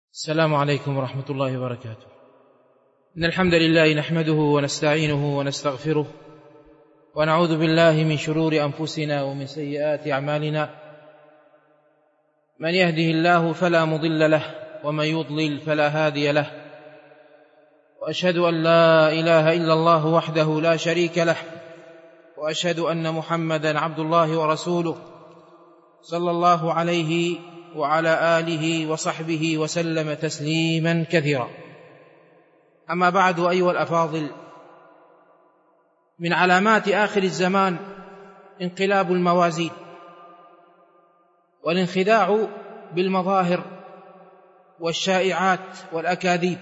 السلام عليكم ورحمة الله وبركاته. إن الحمد لله نحمده ونستعينه ونستغفره ونعوذ بالله من شرور أنفسنا ومن سيئات أعمالنا. من يهده الله فلا مضل له ومن يضلل فلا هادي له، وأشهد أن لا إله إلا الله وحده لا شريك له، وأشهد أن محمدا عبد الله ورسوله صلى الله عليه وعلى آله وصحبه وسلم تسليما كثيرا. أما بعد، أيها الأفاضل، من علامات آخر الزمان انقلاب الموازين والانخداع بالمظاهر والشائعات والأكاذيب،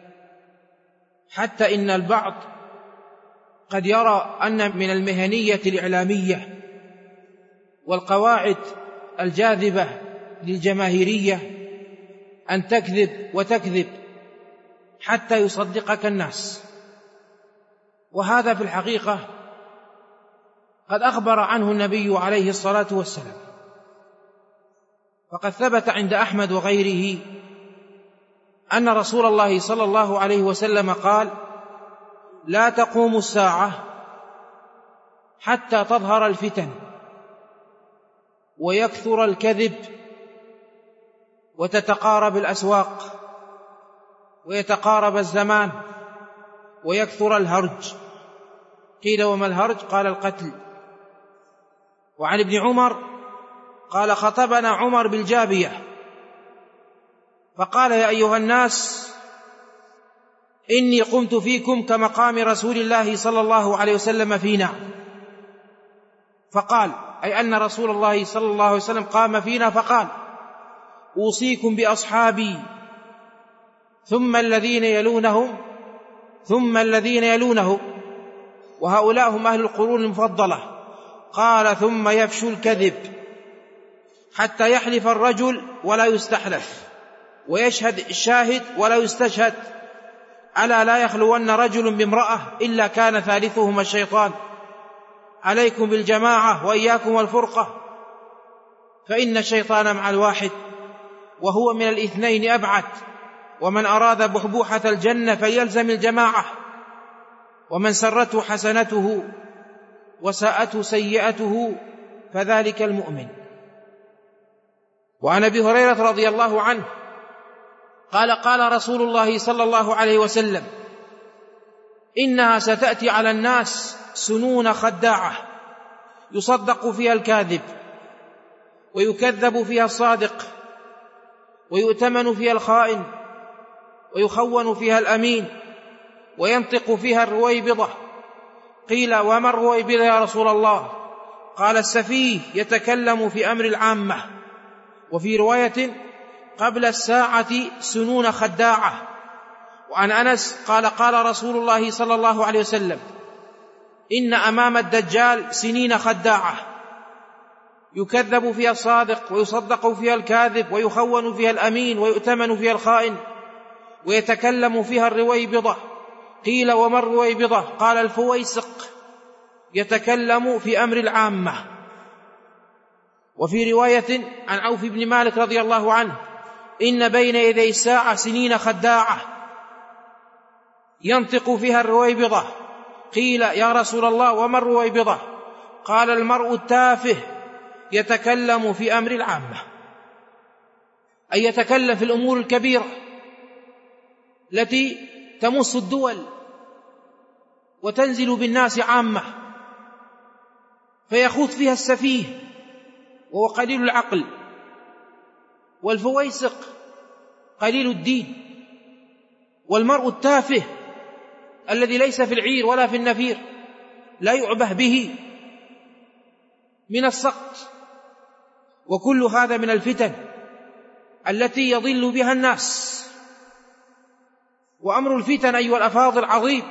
حتى إن البعض قد يرى أن من المهنية الإعلامية والقواعد الجاذبة للجماهيرية أن تكذب وتكذب حتى يصدقك الناس، وهذا في الحقيقة قد أخبر عنه النبي عليه الصلاة والسلام. فقد ثبت عند أحمد وغيره أن رسول الله صلى الله عليه وسلم قال: لا تقوم الساعة حتى تظهر الفتن ويكثر الكذب وتتقارب الأسواق ويتقارب الزمان ويكثر الهرج. قيل: وما الهرج؟ قال: القتل. وعن ابن عمر قال: خطبنا عمر بالجابية فقال: يا أيها الناس، إني قمت فيكم كمقام رسول الله صلى الله عليه وسلم فينا. فقال، أي أن رسول الله صلى الله عليه وسلم قام فينا فقال: أوصيكم بأصحابي ثم الذين يلونهم ثم الذين يلونهم، وهؤلاء هم أهل القرون المفضلة. قال: ثم يفشو الكذب حتى يحلف الرجل ولا يستحلف، ويشهد الشاهد ولا يستشهد. ألا لا يخلون رجل بامرأة إلا كان ثالثهما الشيطان. عليكم بالجماعة وإياكم الفرقة، فإن الشيطان مع الواحد وهو من الاثنين أبعد. ومن أراد بحبوحة الجنة فليلزم الجماعة، ومن سرته حسنته وساءته سيئته فذلك المؤمن. وعن أبي هريرة رضي الله عنه قال: قال رسول الله صلى الله عليه وسلم: إنها ستأتي على الناس سنون خداعة يصدق فيها الكاذب ويكذب فيها الصادق ويؤتمن فيها الخائن ويخون فيها الأمين وينطق فيها الرويبضة. قيل: وما الرويبضة يا رسول الله؟ قال: السفيه يتكلم في أمر العامة. وفي رواية: قبل الساعة سنون خداعة. وعن أنس قال: قال رسول الله صلى الله عليه وسلم: إن أمام الدجال سنين خداعة يكذب فيها الصادق ويصدق فيها الكاذب ويخون فيها الأمين ويؤتمن فيها الخائن ويتكلم فيها الرويبضة. قيل: وما الرويبضة؟ قال: الفويسق يتكلم في أمر العامة. وفي رواية عن عوف بن مالك رضي الله عنه: إن بين يدي الساعة سنين خداعة ينطق فيها الرويبضة. قيل: يا رسول الله وما الرويبضة؟ قال: المرء التافه يتكلم في أمر العامة، أي يتكلم في الأمور الكبيرة التي تمس الدول وتنزل بالناس عامة، فيخوض فيها السفيه وهو قليل العقل، والفويسق قليل الدين، والمرء التافه الذي ليس في العير ولا في النفير لا يعبه به من السقط. وكل هذا من الفتن التي يضل بها الناس. وأمر الفتن أيها الأفاضل عظيم،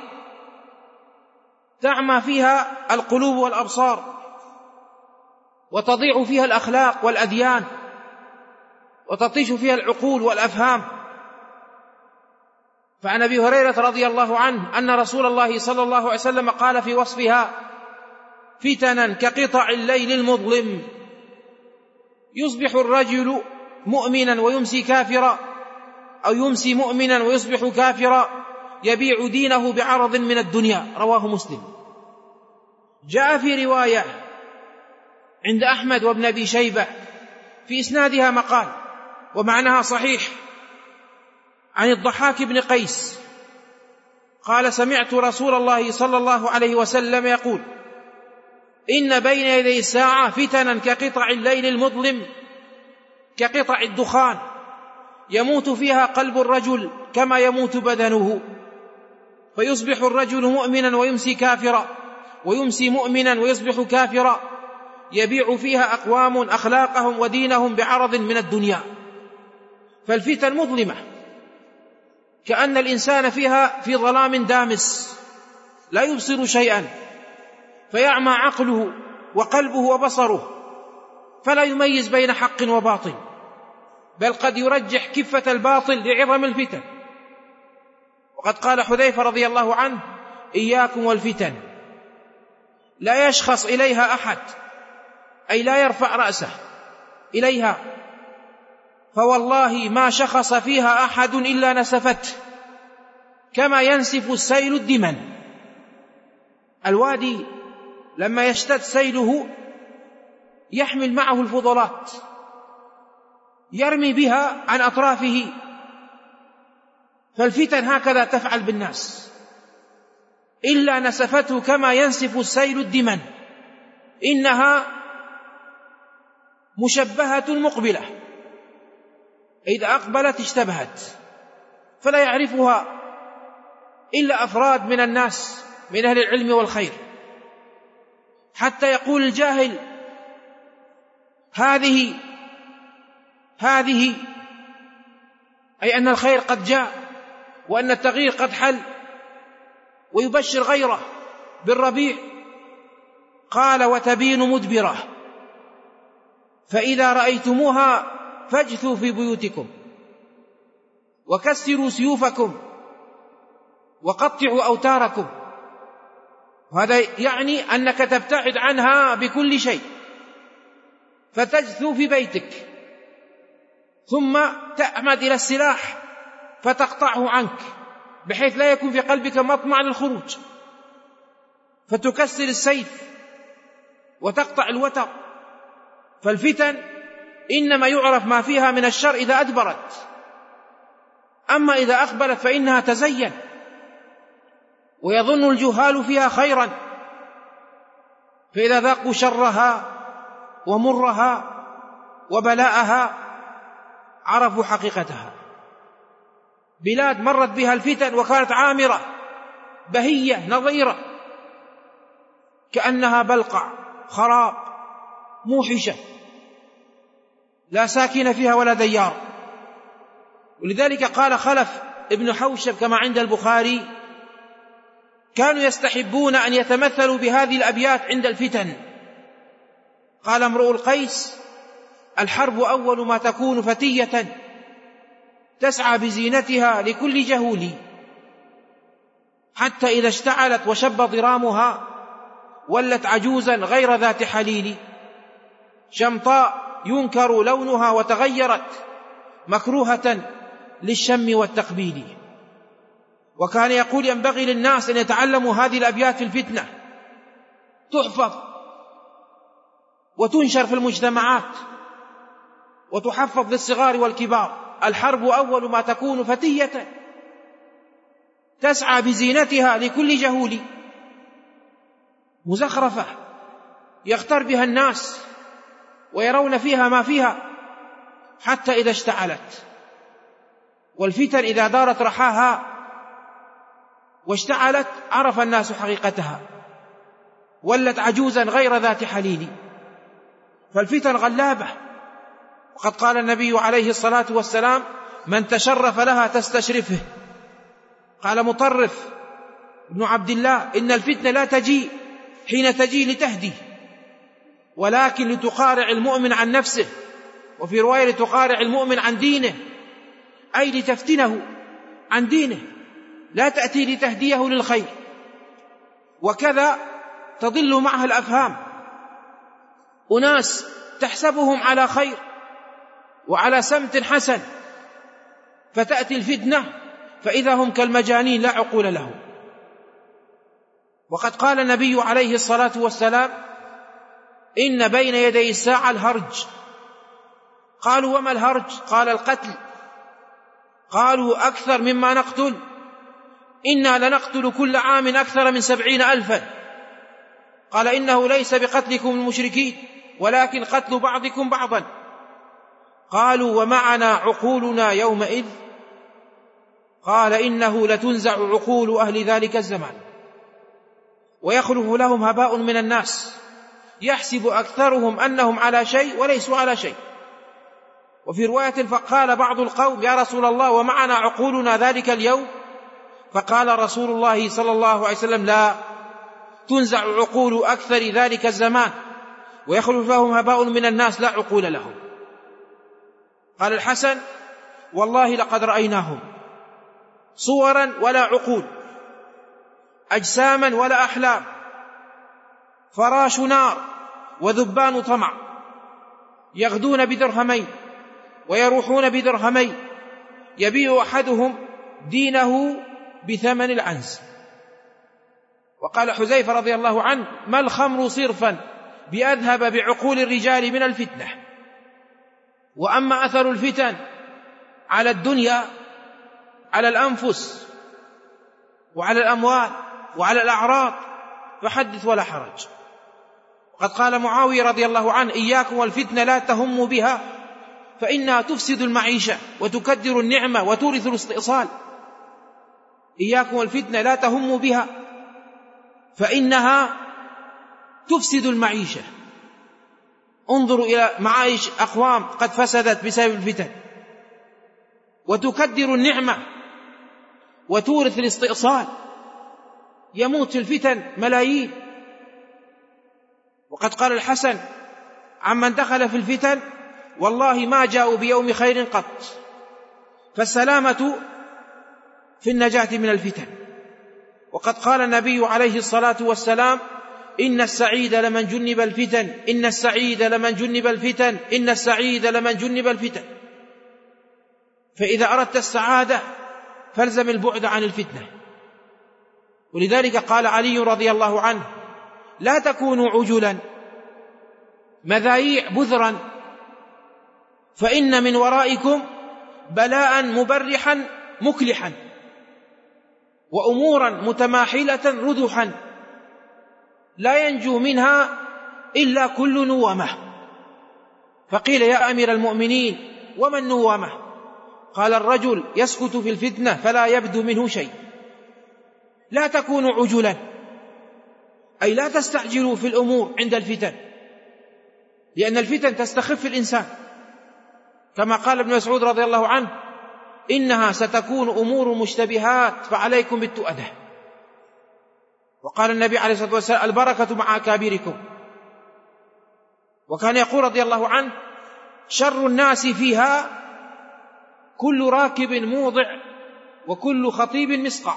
تعمى فيها القلوب والأبصار، وتضيع فيها الأخلاق والأديان، وتطيش فيها العقول والأفهام. فعن أبي هريرة رضي الله عنه أن رسول الله صلى الله عليه وسلم قال في وصفها: فتنا كقطع الليل يصبح الرجل مؤمنا ويمسي كافرا، أو يمسي مؤمنا ويصبح كافرا يبيع دينه بعرض من الدنيا. رواه مسلم. جاء في رواية عند أحمد وابن أبي شيبة في إسنادها مقال ومعناها صحيح عن الضحاك بن قيس قال: سمعت رسول الله صلى الله عليه وسلم يقول: إن بين يدي الساعة فتنا كقطع الليل المظلم كقطع الدخان يموت فيها قلب الرجل كما يموت بدنه، فيصبح الرجل مؤمنا ويمسي كافرا، ويمسي مؤمنا ويصبح كافرا، يبيع فيها أقوام أخلاقهم ودينهم بعرض من الدنيا. فالفتن مظلمة كأن الإنسان فيها في ظلام دامس لا يبصر شيئا، فيعمى عقله وقلبه وبصره فلا يميز بين حق وباطل، بل قد يرجح كفة الباطل لعظم الفتن. وقد قال حذيفة رضي الله عنه: إياكم والفتن، لا يشخص إليها أحد، أي لا يرفع رأسه إليها، فوالله ما شخص فيها أحد إلا نسفته كما ينسف السيل الدمن. الوادي لما يشتد سيله يحمل معه الفضلات يرمي بها عن أطرافه، فالفتن هكذا تفعل بالناس، إلا نسفته كما ينسف السيل الدمن. إنها مشبهة مقبلة، إذا أقبلت اشتبهت، فلا يعرفها إلا أفراد من الناس من أهل العلم والخير، حتى يقول الجاهل: هذه أي أن الخير قد جاء وأن التغيير قد حل، ويبشر غيره بالربيع. قال: وتبين مدبرة، فإذا رأيتموها فاجثوا في بيوتكم وكسروا سيوفكم وقطعوا أوتاركم. وهذا يعني أنك تبتعد عنها بكل شيء، فتجثو في بيتك، ثم تعمد إلى السلاح فتقطعه عنك بحيث لا يكون في قلبك مطمع للخروج، فتكسر السيف وتقطع الوتر. فالفتن إنما يعرف ما فيها من الشر إذا أدبرت، أما إذا أقبلت فإنها تزين، ويظن الجهال فيها خيرا، فإذا ذاقوا شرها ومرها وبلاءها عرفوا حقيقتها. بلاد مرت بها الفتن وكانت عامرة بهية نظيرة، كأنها بلقع خراب موحشة لا ساكن فيها ولا ديار. ولذلك قال خلف ابن حوشب كما عند البخاري: كانوا يستحبون أن يتمثلوا بهذه الأبيات عند الفتن. قال امرؤ القيس: الحرب أول ما تكون فتية تسعى بزينتها لكل جهول، حتى إذا اشتعلت وشب ضرامها ولت عجوزا غير ذات حليل، شمطاء ينكر لونها وتغيرت مكروهة للشم والتقبيل. وكان يقول: ينبغي للناس أن يتعلموا هذه الأبيات في الفتنة، تحفظ وتنشر في المجتمعات وتحفظ للصغار والكبار. الحرب أول ما تكون فتية تسعى بزينتها لكل جهول، مزخرفة يغتر بها الناس ويرون فيها ما فيها، حتى إذا اشتعلت. والفتن إذا دارت رحاها واشتعلت عرف الناس حقيقتها، ولت عجوزا غير ذات حليل. فالفتن غلابة، وقد قال النبي عليه الصلاة والسلام: من تشرف لها تستشرفه. قال مطرف ابن عبد الله: إن الفتنة لا تجي حين تجي لتهدي، ولكن لتقارع المؤمن عن نفسه، وفي رواية لتقارع المؤمن عن دينه، أي لتفتنه عن دينه، لا تأتي لتهديه للخير. وكذا تضل معها الأفهام، أناس تحسبهم على خير وعلى سمت حسن، فتأتي الفتنة فإذا هم كالمجانين لا عقول لهم. وقد قال النبي عليه الصلاة والسلام: إن بين يدي الساعة الهرج. قالوا: وما الهرج؟ قال: القتل. قالوا: أكثر مما نقتل؟ إنا لنقتل كل عام أكثر من 70,000. قال: إنه ليس بقتلكم المشركين ولكن قتل بعضكم بعضا. قالوا: ومعنا عقولنا يومئذ؟ قال: إنه لتنزع عقول أهل ذلك الزمان ويخلف لهم هباء من الناس يحسب أكثرهم أنهم على شيء وليسوا على شيء. وفي رواية: فقال بعض القوم: يا رسول الله، ومعنا عقولنا ذلك اليوم؟ فقال رسول الله صلى الله عليه وسلم: لا، تنزع عقول أكثر ذلك الزمان ويخلف لهم هباء من الناس لا عقول لهم. قال الحسن: والله لقد رأيناهم صورا ولا عقول، أجساما ولا أحلام، فراش نار وذبان طمع، يغدون بدرهمين ويروحون بدرهمين، يبيع أحدهم دينه بثمن العنز. وقال حذيفة رضي الله عنه: ما الخمر صرفا بأذهب بعقول الرجال من الفتنة. وأما أثر الفتن على الدنيا، على الأنفس وعلى الأموال وعلى الأعراض، فحدث ولا حرج. وقد قال معاوية رضي الله عنه: إياكم والفتنة لا تهموا بها فإنها تفسد المعيشة وتكدر النعمة وتورث الاستئصال. إياكم والفتنة لا تهموا بها فإنها تفسد المعيشة. انظروا إلى معايش أقوام قد فسدت بسبب الفتن، وتكدر النعمة وتورث الاستئصال. يموت في الفتن ملايين. وقد قال الحسن عمن دخل في الفتن: والله ما جاءوا بيوم خير قط. فالسلامة في النجاة من الفتن. وقد قال النبي عليه الصلاة والسلام: إن السعيد لمن جنب الفتن، إن السعيد لمن جنب الفتن، إن السعيد لمن جنب الفتن. فإذا أردت السعادة فالزم البعد عن الفتنة. ولذلك قال علي رضي الله عنه: لا تكونوا عجلا مذايع بذرا، فإن من ورائكم بلاء مبرحا مكلحا وأمورا متماحلة ردحا لا ينجو منها إلا كل نومة. فقيل: يا أمير المؤمنين وما النومة؟ قال: الرجل يسكت في الفتنة فلا يبدو منه شيء. لا تكونوا عجلا، أي لا تستعجلوا في الأمور عند الفتن، لأن الفتن تستخف الإنسان، كما قال ابن مسعود رضي الله عنه: إنها ستكون أمور مشتبهات فعليكم بالتؤدة. وقال النبي عليه الصلاة والسلام: البركة مع أكابركم. وكان يقول رضي الله عنه: شر الناس فيها كل راكب موضع وكل خطيب مسقع.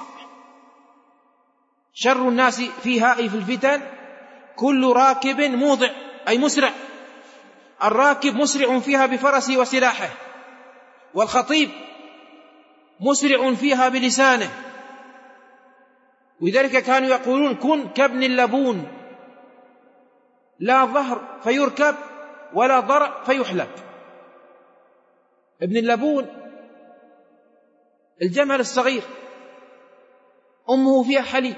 شر الناس فيها أي في الفتن كل راكب موضع، أي مسرع. الراكب مسرع فيها بفرسه وسلاحه، والخطيب مسرع فيها بلسانه. ولذلك كانوا يقولون: كن كابن اللبون، لا ظهر فيركب ولا ضرع فيحلب. ابن اللبون الجمل الصغير أمه فيها حليب،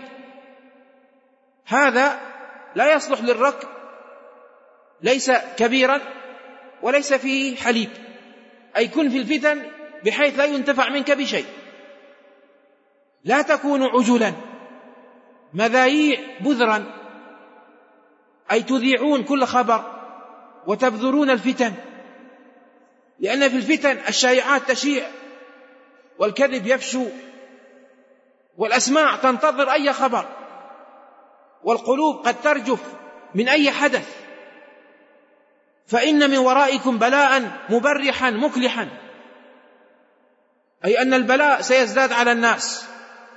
هذا لا يصلح للركب، ليس كبيرا وليس فيه حليب، أي كن في الفتن بحيث لا ينتفع منك بشيء. لا تكونوا عجلا مذايع بذرا، أي تذيعون كل خبر وتبذرون الفتن، لأن في الفتن الشائعات تشيع والكذب يفشو والأسماع تنتظر أي خبر والقلوب قد ترجف من أي حدث. فإن من ورائكم بلاء مبرحا مكلحا، أي أن البلاء سيزداد على الناس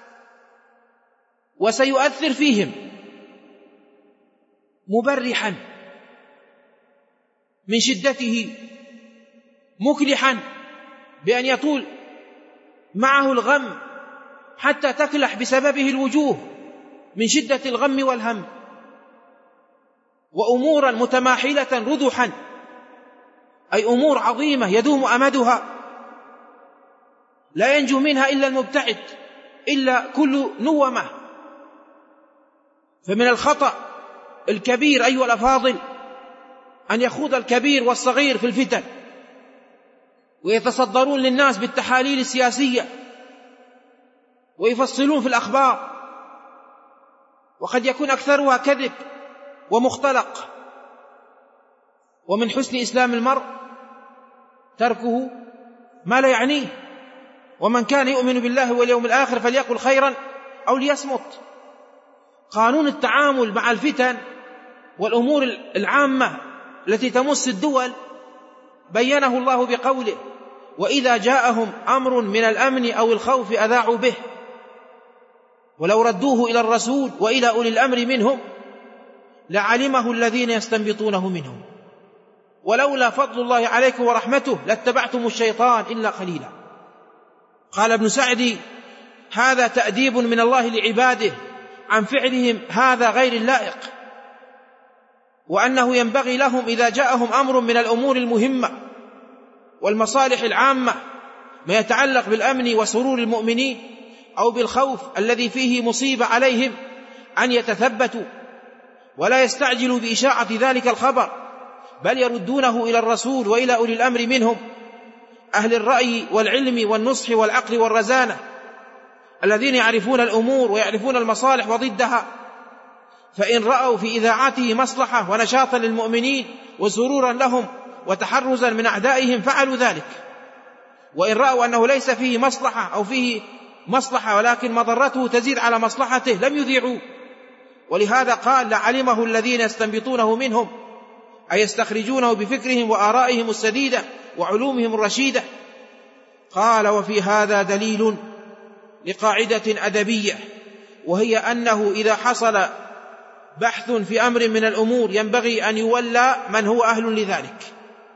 وسيؤثر فيهم. مبرحا من شدته، مكلحا بأن يطول معه الغم حتى تكلح بسببه الوجوه من شدة الغم والهم، وأمورا متماحلة رذحا، أي أمور عظيمة يدوم أمدها لا ينجو منها إلا المبتعد، إلا كل نومة. فمن الخطأ الكبير أيها الأفاضل أن يخوض الكبير والصغير في الفتن، ويتصدرون للناس بالتحاليل السياسية، ويفصلون في الأخبار، وقد يكون أكثرها كذب ومختلق. ومن حسن إسلام المرء تركه ما لا يعنيه، ومن كان يؤمن بالله واليوم الآخر فليقل خيرا أو ليصمت. قانون التعامل مع الفتن والأمور العامة التي تمس الدول بينه الله بقوله: وإذا جاءهم أمر من الأمن أو الخوف أذاعوا به ولو ردوه إلى الرسول وإلى أولي الأمر منهم لعلمه الذين يستنبطونه منهم ولولا فضل الله عليكم ورحمته لاتبعتم الشيطان إلا قليلا. قال ابن سعدي: هذا تأديب من الله لعباده عن فعلهم هذا غير اللائق، وأنه ينبغي لهم إذا جاءهم أمر من الأمور المهمة والمصالح العامة ما يتعلق بالأمن وسرور المؤمنين أو بالخوف الذي فيه مصيبة عليهم أن يتثبتوا ولا يستعجلوا بإشاعة ذلك الخبر، بل يردونه إلى الرسول وإلى أولي الأمر منهم أهل الرأي والعلم والنصح والعقل والرزانة الذين يعرفون الأمور ويعرفون المصالح وضدها، فإن رأوا في إذاعته مصلحة ونشاطا للمؤمنين وسرورا لهم وتحرزا من أعدائهم فعلوا ذلك، وإن رأوا أنه ليس فيه مصلحة أو فيه مصلحة ولكن مضرته تزيد على مصلحته لم يذيعوا. ولهذا قال: لعلمه الذين يستنبطونه منهم، أي يستخرجونه بفكرهم وآرائهم السديدة وعلومهم الرشيدة. قال: وفي هذا دليل لقاعدة أدبية، وهي أنه إذا حصل بحث في أمر من الأمور ينبغي أن يولى من هو أهل لذلك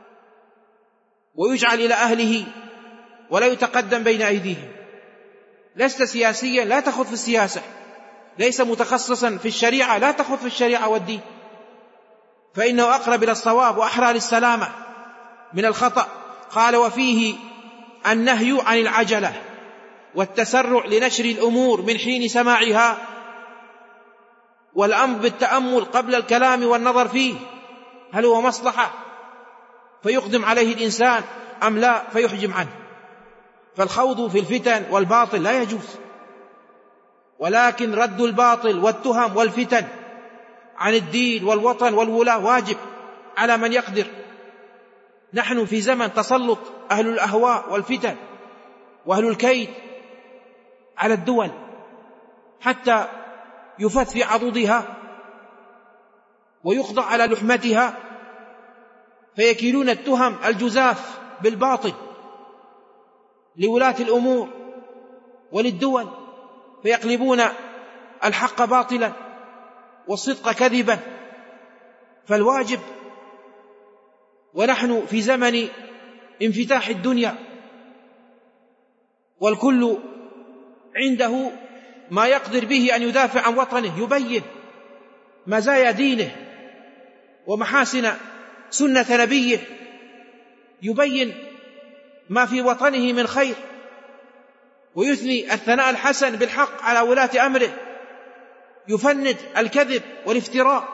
ويجعل إلى أهله ولا يتقدم بين أيديهم. لست سياسيا لا تخوض في السياسة، ليس متخصصا في الشريعة لا تخوض في الشريعة والدين، فإنه أقرب إلى الصواب وأحرى للسلامة من الخطأ. قال: وفيه النهي عن العجلة والتسرع لنشر الأمور من حين سماعها، والأمر بالتأمل قبل الكلام والنظر فيه هل هو مصلحة فيقدم عليه الإنسان أم لا فيحجم عنه. فالخوض في الفتن والباطل لا يجوز، ولكن رد الباطل والتهم والفتن عن الدين والوطن والولاة واجب على من يقدر. نحن في زمن تسلط أهل الأهواء والفتن وأهل الكيد على الدول حتى يفت في عضدها ويخضع على لحمتها، فيكيلون التهم الجزاف بالباطل لولاة الأمور وللدول، فيقلبون الحق باطلا والصدق كذبا. فالواجب، ونحن في زمن انفتاح الدنيا والكل عنده ما يقدر به أن يدافع عن وطنه، يبين مزايا دينه ومحاسن سنة نبيه، يبين ما في وطنه من خير، ويثني الثناء الحسن بالحق على ولاة أمره، يفند الكذب والافتراء،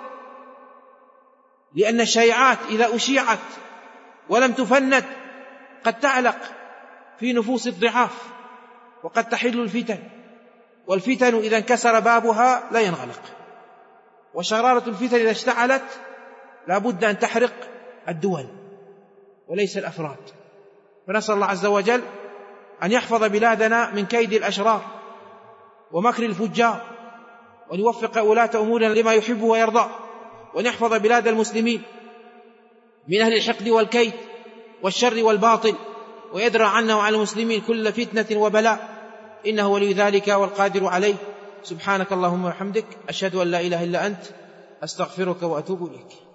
لأن الشائعات إذا أشيعت ولم تفند قد تعلق في نفوس الضعاف وقد تحل الفتن، والفتن إذا انكسر بابها لا ينغلق، وشرارة الفتن إذا اشتعلت لا بد أن تحرق الدول وليس الأفراد. فنسأل الله عز وجل أن يحفظ بلادنا من كيد الأشرار ومكر الفجار، وأن يوفق ولاة أمورنا لما يحب ويرضى، وأن يحفظ بلاد المسلمين من أهل الحقد والكيد والشر والباطل، ويدرى عنا وعلى المسلمين كل فتنة وبلاء، إنه ولي ذلك والقادر عليه. سبحانك اللهم وبحمدك، أشهد أن لا إله إلا أنت، أستغفرك وأتوب إليك.